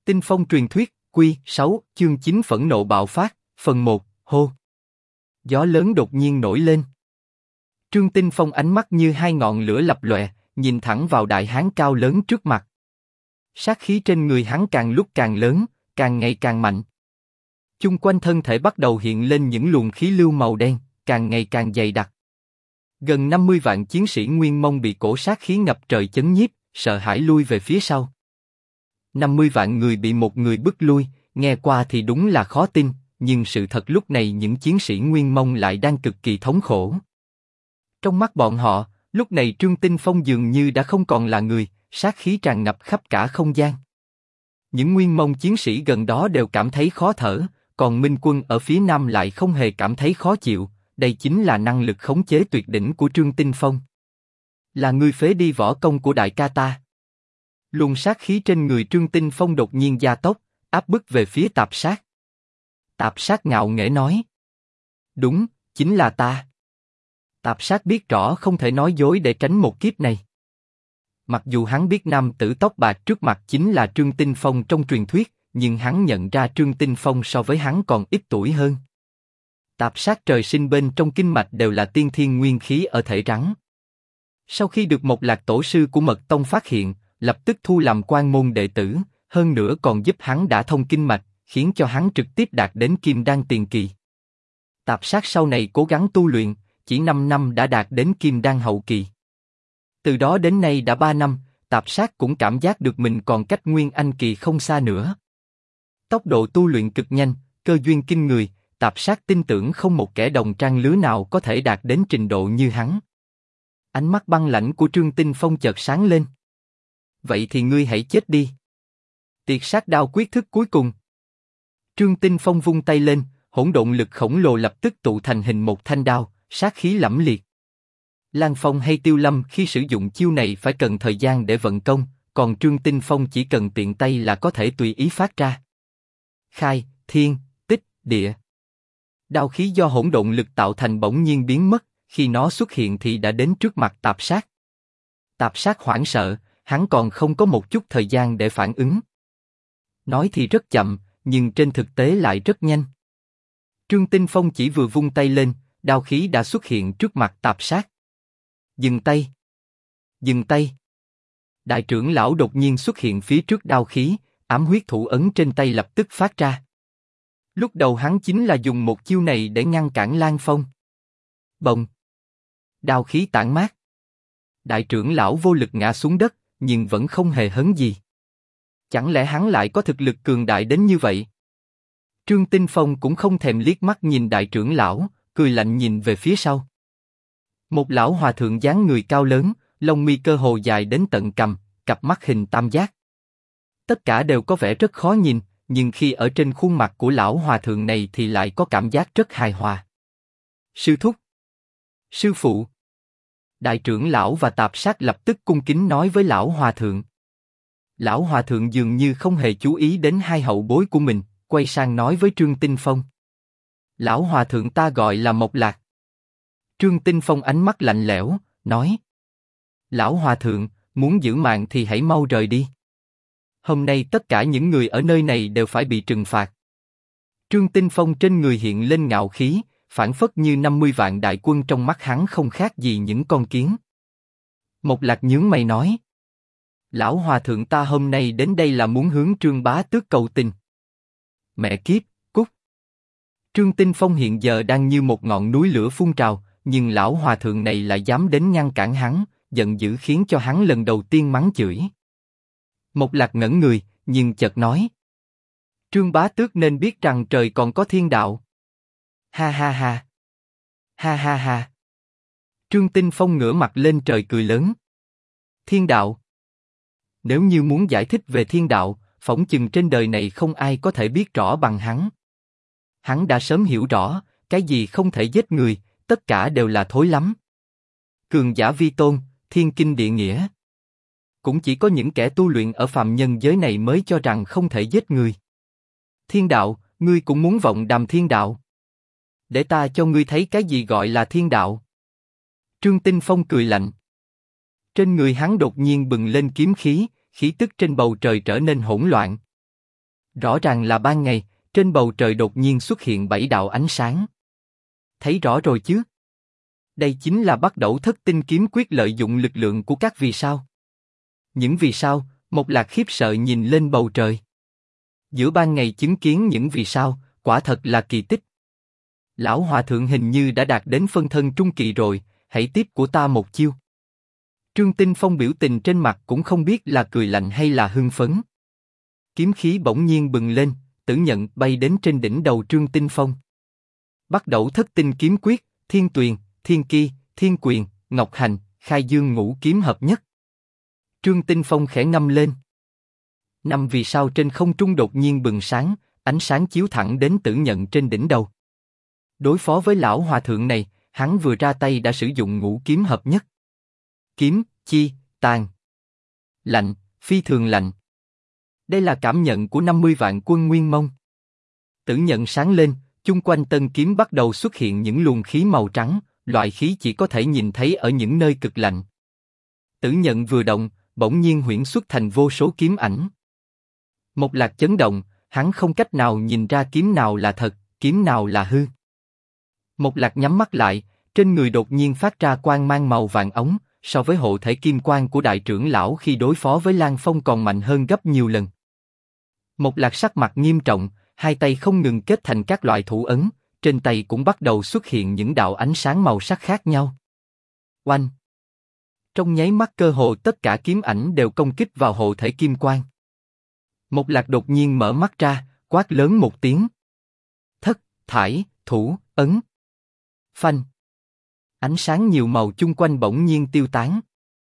Tinh Phong truyền thuyết, Quy 6, chương 9 phẫn nộ bạo phát, phần 1, hô. Gió lớn đột nhiên nổi lên. Trương Tinh Phong ánh mắt như hai ngọn lửa lập lòe, nhìn thẳng vào đại hán cao lớn trước mặt. Sát khí trên người hắn càng lúc càng lớn, càng ngày càng mạnh. Chung quanh thân thể bắt đầu hiện lên những luồng khí lưu màu đen, càng ngày càng dày đặc. Gần 50 vạn chiến sĩ Nguyên Mông bị cổ sát khí ngập trời chấn nhiếp, sợ hãi lui về phía sau. 50 vạn người bị một người bức lui, nghe qua thì đúng là khó tin, nhưng sự thật lúc này những chiến sĩ Nguyên Mông lại đang cực kỳ thống khổ. Trong mắt bọn họ, lúc này Trương Tinh Phong dường như đã không còn là người, sát khí tràn ngập khắp cả không gian. Những Nguyên Mông chiến sĩ gần đó đều cảm thấy khó thở, còn Minh Quân ở phía nam lại không hề cảm thấy khó chịu, đây chính là năng lực khống chế tuyệt đỉnh của Trương Tinh Phong. Là ngươi phế đi võ công của đại ca ta. Luồng sát khí trên người Trương Tinh Phong đột nhiên gia tốc, áp bức về phía Tạp Sát. Tạp Sát ngạo nghễ nói. Đúng, chính là ta. Tạp Sát biết rõ không thể nói dối để tránh một kiếp này. Mặc dù hắn biết nam tử tóc bạc trước mặt chính là Trương Tinh Phong trong truyền thuyết, nhưng hắn nhận ra Trương Tinh Phong so với hắn còn ít tuổi hơn. Tạp Sát trời sinh bên trong kinh mạch đều là tiên thiên nguyên khí ở thể rắn. Sau khi được một lạc tổ sư của Mật Tông phát hiện, lập tức thu làm quan môn đệ tử, hơn nữa còn giúp hắn đả thông kinh mạch, khiến cho hắn trực tiếp đạt đến Kim Đan tiền kỳ. Tạp Sát sau này cố gắng tu luyện, chỉ 5 năm đã đạt đến Kim Đan hậu kỳ. Từ đó đến nay đã 3 năm, Tạp Sát cũng cảm giác được mình còn cách Nguyên Anh kỳ không xa nữa. Tốc độ tu luyện cực nhanh, cơ duyên kinh người, Tạp Sát tin tưởng không một kẻ đồng trang lứa nào có thể đạt đến trình độ như hắn. Ánh mắt băng lãnh của Trương Tinh Phong chợt sáng lên. Vậy thì ngươi hãy chết đi. Tiệt sát đao quyết thức cuối cùng. Trương Tinh Phong vung tay lên, hỗn độn lực khổng lồ lập tức tụ thành hình một thanh đao, sát khí lẫm liệt. Lan Phong hay Tiêu Lâm khi sử dụng chiêu này phải cần thời gian để vận công, còn Trương Tinh Phong chỉ cần tiện tay là có thể tùy ý phát ra. Khai, thiên, tích, địa. Đao khí do hỗn độn lực tạo thành bỗng nhiên biến mất, khi nó xuất hiện thì đã đến trước mặt Tạp Sát. Tạp Sát hoảng sợ, hắn còn không có một chút thời gian để phản ứng. Nói thì rất chậm, nhưng trên thực tế lại rất nhanh. Trương Tinh Phong chỉ vừa vung tay lên, đao khí đã xuất hiện trước mặt Tạp Sát. Dừng tay! Dừng tay! Đại trưởng lão đột nhiên xuất hiện phía trước đao khí, ám huyết thủ ấn trên tay lập tức phát ra. Lúc đầu hắn chính là dùng một chiêu này để ngăn cản Lan Phong. Bồng! Đao khí tản mát. Đại trưởng lão vô lực ngã xuống đất, nhưng vẫn không hề hấn gì. Chẳng lẽ hắn lại có thực lực cường đại đến như vậy? Trương Tinh Phong cũng không thèm liếc mắt nhìn đại trưởng lão, cười lạnh nhìn về phía sau. Một lão hòa thượng dáng người cao lớn, lông mi cơ hồ dài đến tận cằm, cặp mắt hình tam giác. Tất cả đều có vẻ rất khó nhìn, nhưng khi ở trên khuôn mặt của lão hòa thượng này thì lại có cảm giác rất hài hòa. Sư thúc, sư phụ. Đại trưởng lão và Tạp Sát lập tức cung kính nói với lão hòa thượng. Lão hòa thượng dường như không hề chú ý đến hai hậu bối của mình, quay sang nói với Trương Tinh Phong. Lão hòa thượng ta gọi là Mộc Lạc. Trương Tinh Phong ánh mắt lạnh lẽo, nói. Lão hòa thượng, muốn giữ mạng thì hãy mau rời đi. Hôm nay tất cả những người ở nơi này đều phải bị trừng phạt. Trương Tinh Phong trên người hiện lên ngạo khí, phảng phất như 50 vạn đại quân trong mắt hắn không khác gì những con kiến. Mộc Lạc nhướng mày nói. Lão hòa thượng ta hôm nay đến đây là muốn hướng Trương bá tước cầu tình. Mẹ kiếp, cút. Trương Tinh Phong hiện giờ đang như một ngọn núi lửa phun trào, nhưng lão hòa thượng này lại dám đến ngăn cản hắn, giận dữ khiến cho hắn lần đầu tiên mắng chửi. Mộc Lạc ngẩn người, nhưng chợt nói. Trương bá tước nên biết rằng trời còn có thiên đạo. Ha ha ha. Ha ha ha. Trương Tinh Phong ngửa mặt lên trời cười lớn. Thiên đạo. Nếu như muốn giải thích về thiên đạo, phỏng chừng trên đời này không ai có thể biết rõ bằng hắn. Hắn đã sớm hiểu rõ, cái gì không thể giết người, tất cả đều là thối lắm. Cường giả vi tôn, thiên kinh địa nghĩa. Cũng chỉ có những kẻ tu luyện ở phàm nhân giới này mới cho rằng không thể giết người. Thiên đạo, ngươi cũng muốn vọng đàm thiên đạo? Để ta cho ngươi thấy cái gì gọi là thiên đạo. Trương Tinh Phong cười lạnh. Trên người hắn đột nhiên bừng lên kiếm khí, khí tức trên bầu trời trở nên hỗn loạn. Rõ ràng là ban ngày, trên bầu trời đột nhiên xuất hiện 7 đạo ánh sáng. Thấy rõ rồi chứ? Đây chính là bắt đầu thất tinh kiếm quyết lợi dụng lực lượng của các vì sao. Những vì sao, Mộc Lạc khiếp sợ nhìn lên bầu trời. Giữa ban ngày chứng kiến những vì sao, quả thật là kỳ tích. Lão hòa thượng hình như đã đạt đến phân thân trung kỳ rồi, hãy tiếp của ta một chiêu. Trương Tinh Phong biểu tình trên mặt cũng không biết là cười lạnh hay là hưng phấn. Kiếm khí bỗng nhiên bừng lên, Tử Nhận bay đến trên đỉnh đầu Trương Tinh Phong. Bắt đầu thất tinh kiếm quyết, Thiên Tuyền, Thiên Ki, Thiên Quyền, Ngọc Hành, Khai Dương ngũ kiếm hợp nhất. Trương Tinh Phong khẽ ngâm lên. 5 vì sao trên không trung đột nhiên bừng sáng, ánh sáng chiếu thẳng đến Tử Nhận trên đỉnh đầu. Đối phó với lão hòa thượng này, hắn vừa ra tay đã sử dụng ngũ kiếm hợp nhất. Kiếm, chi, tàn. Lạnh, phi thường lạnh. Đây là cảm nhận của 50 vạn quân Nguyên Mông. Tử Nhận sáng lên, chung quanh tân kiếm bắt đầu xuất hiện những luồng khí màu trắng, loại khí chỉ có thể nhìn thấy ở những nơi cực lạnh. Tử Nhận vừa động, bỗng nhiên huyễn xuất thành vô số kiếm ảnh. Mộc Lạc chấn động, hắn không cách nào nhìn ra kiếm nào là thật, kiếm nào là hư. Mộc Lạc nhắm mắt lại, trên người đột nhiên phát ra quang mang màu vàng ống, so với hộ thể kim quang của đại trưởng lão khi đối phó với Lan Phong còn mạnh hơn gấp nhiều lần. Mộc Lạc sắc mặt nghiêm trọng, hai tay không ngừng kết thành các loại thủ ấn, trên tay cũng bắt đầu xuất hiện những đạo ánh sáng màu sắc khác nhau. Oanh! Trong nháy mắt cơ hồ tất cả kiếm ảnh đều công kích vào hộ thể kim quang. Mộc Lạc đột nhiên mở mắt ra, quát lớn một tiếng. Thất, thải, thủ, ấn. Phanh! Ánh sáng nhiều màu chung quanh bỗng nhiên tiêu tán.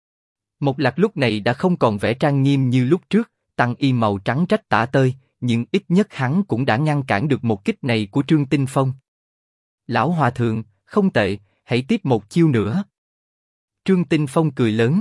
Mộc Lạc lúc này đã không còn vẻ trang nghiêm như lúc trước, tăng y màu trắng rách tả tơi, nhưng ít nhất hắn cũng đã ngăn cản được một kích này của Trương Tinh Phong. Lão hòa thượng, không tệ, hãy tiếp một chiêu nữa. Trương Tinh Phong cười lớn.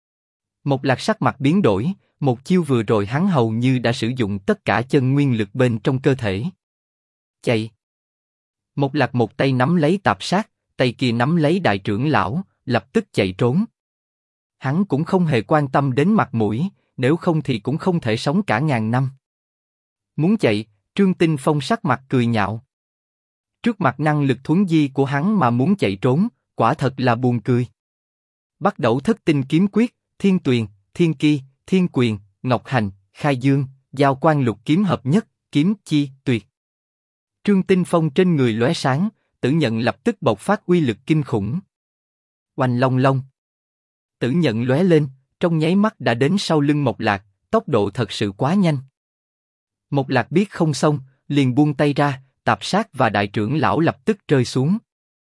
Mộc Lạc sắc mặt biến đổi, một chiêu vừa rồi hắn hầu như đã sử dụng tất cả chân nguyên lực bên trong cơ thể. Chạy! Mộc Lạc một tay nắm lấy tạp sát, tay kia nắm lấy đại trưởng lão, lập tức chạy trốn. Hắn cũng không hề quan tâm đến mặt mũi, nếu không thì cũng không thể sống cả ngàn năm. Muốn chạy, Trương Tinh Phong sắc mặt cười nhạo. Trước mặt năng lực thuấn di của hắn mà muốn chạy trốn, quả thật là buồn cười. Bắt đầu thất tinh kiếm quyết, Thiên Tuyền, Thiên Ki, Thiên Quyền, Ngọc Hành, Khai Dương, Giao Quang lục kiếm hợp nhất, kiếm chi tuyệt. Trương Tinh Phong trên người lóe sáng, Tử Nhận lập tức bộc phát uy lực kinh khủng. Oanh long long. Tử Nhận lóe lên, trong nháy mắt đã đến sau lưng Mộc Lạc, tốc độ thật sự quá nhanh. Mộc Lạc biết không xong, liền buông tay ra, tạp sát và đại trưởng lão lập tức rơi xuống.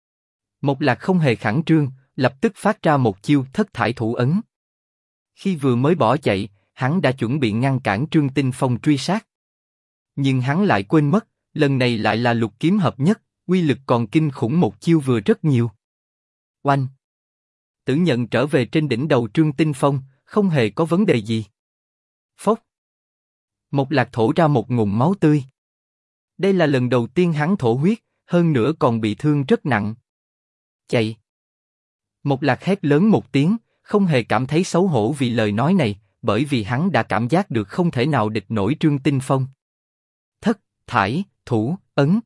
Mộc Lạc không hề khẩn trương, lập tức phát ra một chiêu thất thải thủ ấn. Khi vừa mới bỏ chạy, hắn đã chuẩn bị ngăn cản Trương Tinh Phong truy sát. Nhưng hắn lại quên mất, lần này lại là lục kiếm hợp nhất, uy lực còn kinh khủng một chiêu vừa rất nhiều. Oanh! Tử Nhận trở về trên đỉnh đầu Trương Tinh Phong, không hề có vấn đề gì. Phốc! Mộc Lạc thổ ra một ngụm máu tươi. Đây là lần đầu tiên hắn thổ huyết, hơn nữa còn bị thương rất nặng. Chạy! Mộc Lạc hét lớn một tiếng, không hề cảm thấy xấu hổ vì lời nói này, bởi vì hắn đã cảm giác được không thể nào địch nổi Trương Tinh Phong. Thất, thải, thủ, ấn.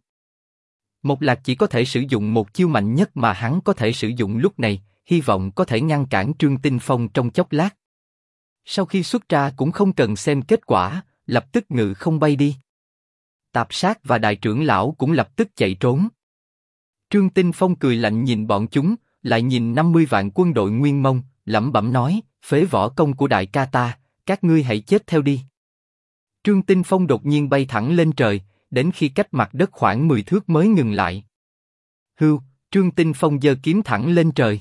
Mộc Lạc chỉ có thể sử dụng một chiêu mạnh nhất mà hắn có thể sử dụng lúc này, hy vọng có thể ngăn cản Trương Tinh Phong trong chốc lát. Sau khi xuất ra cũng không cần xem kết quả, lập tức ngự không bay đi. Tạp sát và đại trưởng lão cũng lập tức chạy trốn. Trương Tinh Phong cười lạnh nhìn bọn chúng, lại nhìn 50 vạn quân đội Nguyên Mông, lẩm bẩm nói, phế võ công của đại ca ta, các ngươi hãy chết theo đi. Trương Tinh Phong đột nhiên bay thẳng lên trời, đến khi cách mặt đất khoảng 10 thước mới ngừng lại. Hưu, Trương Tinh Phong giơ kiếm thẳng lên trời.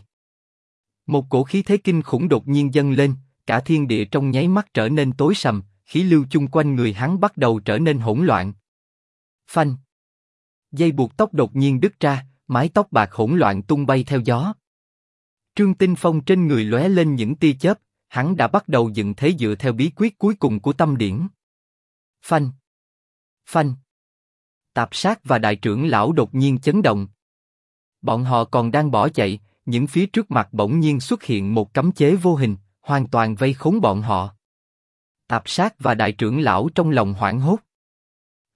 Một cổ khí thế kinh khủng đột nhiên dâng lên, cả thiên địa trong nháy mắt trở nên tối sầm, khí lưu chung quanh người hắn bắt đầu trở nên hỗn loạn. Phanh! Dây buộc tóc đột nhiên đứt ra, mái tóc bạc hỗn loạn tung bay theo gió. Trương Tinh Phong trên người lóe lên những tia chớp, hắn đã bắt đầu dựng thế dựa theo bí quyết cuối cùng của tâm điển. Phanh! Phanh! Tạp sát và đại trưởng lão đột nhiên chấn động. Bọn họ còn đang bỏ chạy, những phía trước mặt bỗng nhiên xuất hiện một cấm chế vô hình, hoàn toàn vây khốn bọn họ. Tạp sát và đại trưởng lão trong lòng hoảng hốt.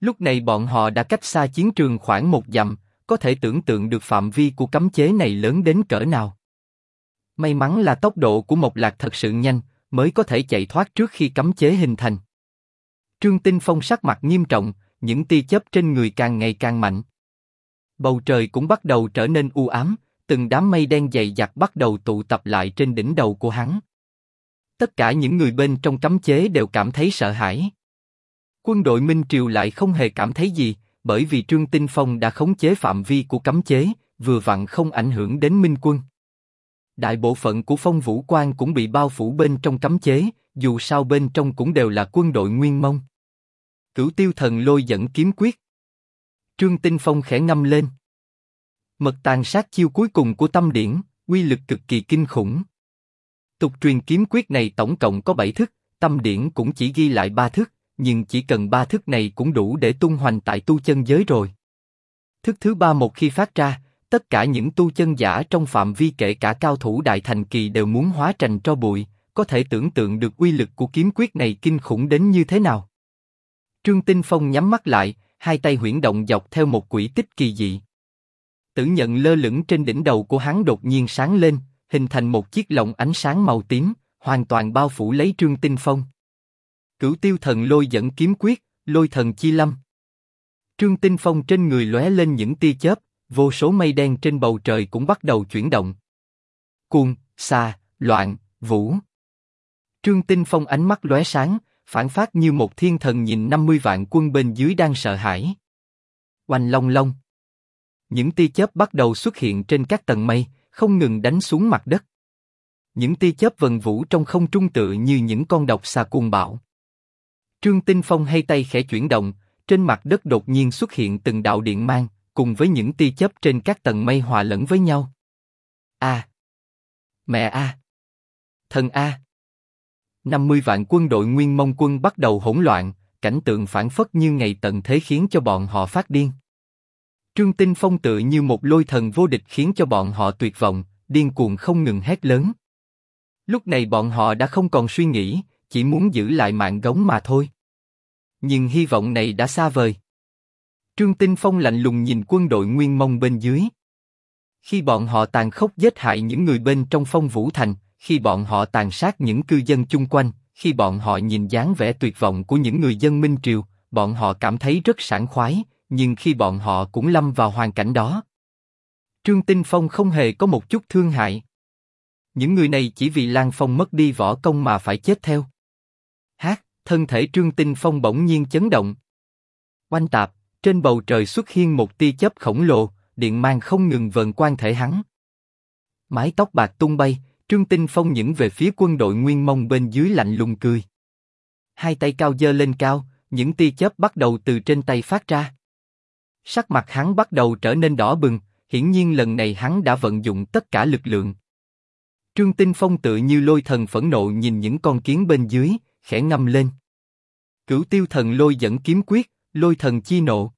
Lúc này bọn họ đã cách xa chiến trường khoảng 1 dặm, có thể tưởng tượng được phạm vi của cấm chế này lớn đến cỡ nào. May mắn là tốc độ của Mộc Lạc thật sự nhanh, mới có thể chạy thoát trước khi cấm chế hình thành. Trương Tinh Phong sắc mặt nghiêm trọng, những tia chớp trên người càng ngày càng mạnh. Bầu trời cũng bắt đầu trở nên u ám, từng đám mây đen dày đặc bắt đầu tụ tập lại trên đỉnh đầu của hắn. Tất cả những người bên trong cấm chế đều cảm thấy sợ hãi. Quân đội Minh Triều lại không hề cảm thấy gì, bởi vì Trương Tinh Phong đã khống chế phạm vi của cấm chế, vừa vặn không ảnh hưởng đến Minh quân. Đại bộ phận của Phong Vũ Quan cũng bị bao phủ bên trong cấm chế, dù sao bên trong cũng đều là quân đội Nguyên Mông. Cửu Tiêu Thần Lôi dẫn kiếm quyết. Trương Tinh Phong khẽ ngâm lên. Mật tàn sát chiêu cuối cùng của tâm điển, uy lực cực kỳ kinh khủng. Tục truyền kiếm quyết này tổng cộng có 7 thức, tâm điển cũng chỉ ghi lại 3 thức, nhưng chỉ cần 3 thức này cũng đủ để tung hoành tại tu chân giới rồi. Thức thứ 3 một khi phát ra, tất cả những tu chân giả trong phạm vi kể cả cao thủ đại thành kỳ đều muốn hóa thành tro bụi, có thể tưởng tượng được uy lực của kiếm quyết này kinh khủng đến như thế nào. Trương Tinh Phong nhắm mắt lại, hai tay huyễn động dọc theo một quỹ tích kỳ dị. Tử nhận lơ lửng trên đỉnh đầu của hắn đột nhiên sáng lên, hình thành một chiếc lồng ánh sáng màu tím, hoàn toàn bao phủ lấy Trương Tinh Phong. Cửu Tiêu Thần Lôi dẫn kiếm quyết, Lôi Thần Chi Lâm. Trương Tinh Phong trên người lóe lên những tia chớp, vô số mây đen trên bầu trời cũng bắt đầu chuyển động. Cuồng, xa, loạn, vũ. Trương Tinh Phong ánh mắt lóe sáng, phản phất như một thiên thần nhìn 50 vạn quân bên dưới đang sợ hãi. Oanh long long. Những tia chớp bắt đầu xuất hiện trên các tầng mây, không ngừng đánh xuống mặt đất. Những tia chớp vần vũ trong không trung tựa như những con độc xà cuồng bạo. Trương Tinh Phong hay tay khẽ chuyển động, trên mặt đất đột nhiên xuất hiện từng đạo điện mang, cùng với những tia chớp trên các tầng mây hòa lẫn với nhau. A, mẹ a, thần a. 50 vạn quân đội Nguyên Mông quân bắt đầu hỗn loạn, cảnh tượng phảng phất như ngày tận thế khiến cho bọn họ phát điên. Trương Tinh Phong tựa như một lôi thần vô địch khiến cho bọn họ tuyệt vọng, điên cuồng không ngừng hét lớn. Lúc này bọn họ đã không còn suy nghĩ, chỉ muốn giữ lại mạng gống mà thôi. Nhưng hy vọng này đã xa vời. Trương Tinh Phong lạnh lùng nhìn quân đội Nguyên Mông bên dưới. Khi bọn họ tàn khốc giết hại những người bên trong Phong Vũ Thành, khi bọn họ tàn sát những cư dân chung quanh, khi bọn họ nhìn dáng vẻ tuyệt vọng của những người dân Minh Triều, bọn họ cảm thấy rất sảng khoái, nhưng khi bọn họ cũng lâm vào hoàn cảnh đó, Trương Tinh Phong không hề có một chút thương hại. Những người này chỉ vì Lan Phong mất đi võ công mà phải chết theo. Thân thể Trương Tinh Phong bỗng nhiên chấn động. Oanh tạp, trên bầu trời xuất hiện một tia chớp khổng lồ, điện mang không ngừng vờn quanh thể hắn. Mái tóc bạc tung bay, Trương Tinh Phong những về phía quân đội Nguyên Mông bên dưới lạnh lùng cười. Hai tay cao giơ lên cao, những tia chớp bắt đầu từ trên tay phát ra. Sắc mặt hắn bắt đầu trở nên đỏ bừng, hiển nhiên lần này hắn đã vận dụng tất cả lực lượng. Trương Tinh Phong tựa như lôi thần phẫn nộ nhìn những con kiến bên dưới, khẽ ngâm lên. Cửu Tiêu Thần Lôi dẫn kiếm quyết, Lôi Thần Chi Nộ.